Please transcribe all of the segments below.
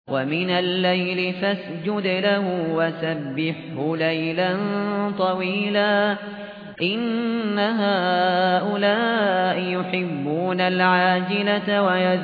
ومن الليل فاسجد له وسبحه ليلا طويلا إن هؤلاء يحبون العاجلة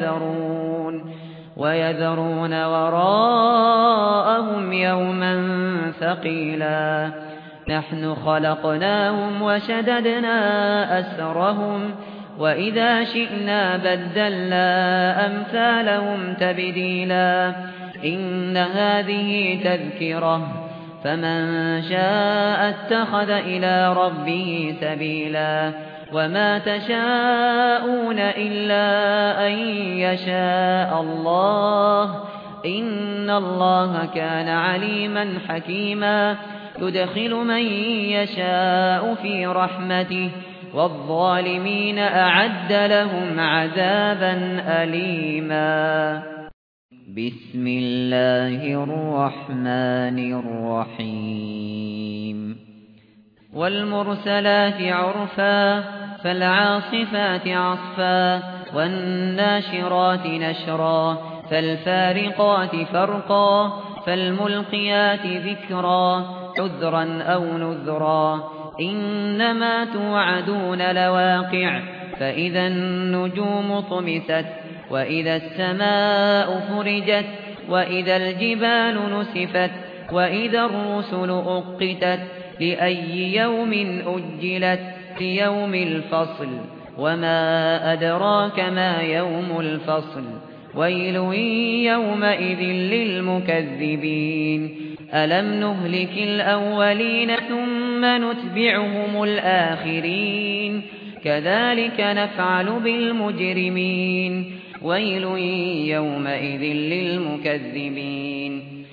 ويذرون وراءهم يوما ثقيلا نحن خلقناهم وشددنا أسرهم وإذا شئنا بدلنا أمثالهم تبديلا إن هذه تذكرة فمن شاء اتخذ إلى ربه سبيلا وما تشاءون إلا أن يشاء الله إن الله كان عليما حكيما يدخل من يشاء في رحمته والظالمين أعد لهم عذابا أليما بسم الله الرحمن الرحيم والمرسلات عرفا فالعاصفات عصفا والناشرات نشرا فالفارقات فرقا فالملقيات ذكرا عذرا أو نذرا إنما توعدون لواقع فإذا النجوم طمست وإذا السماء فرجت وإذا الجبال نسفت وإذا الرسل أقتت لأي يوم أجلت ليوم الفصل وما أدراك ما يوم الفصل ويل يومئذ للمكذبين ألم نهلك الأولين ثم نتبعهم الآخرين كذلك نفعل بالمجرمين ويل يومئذ للمكذبين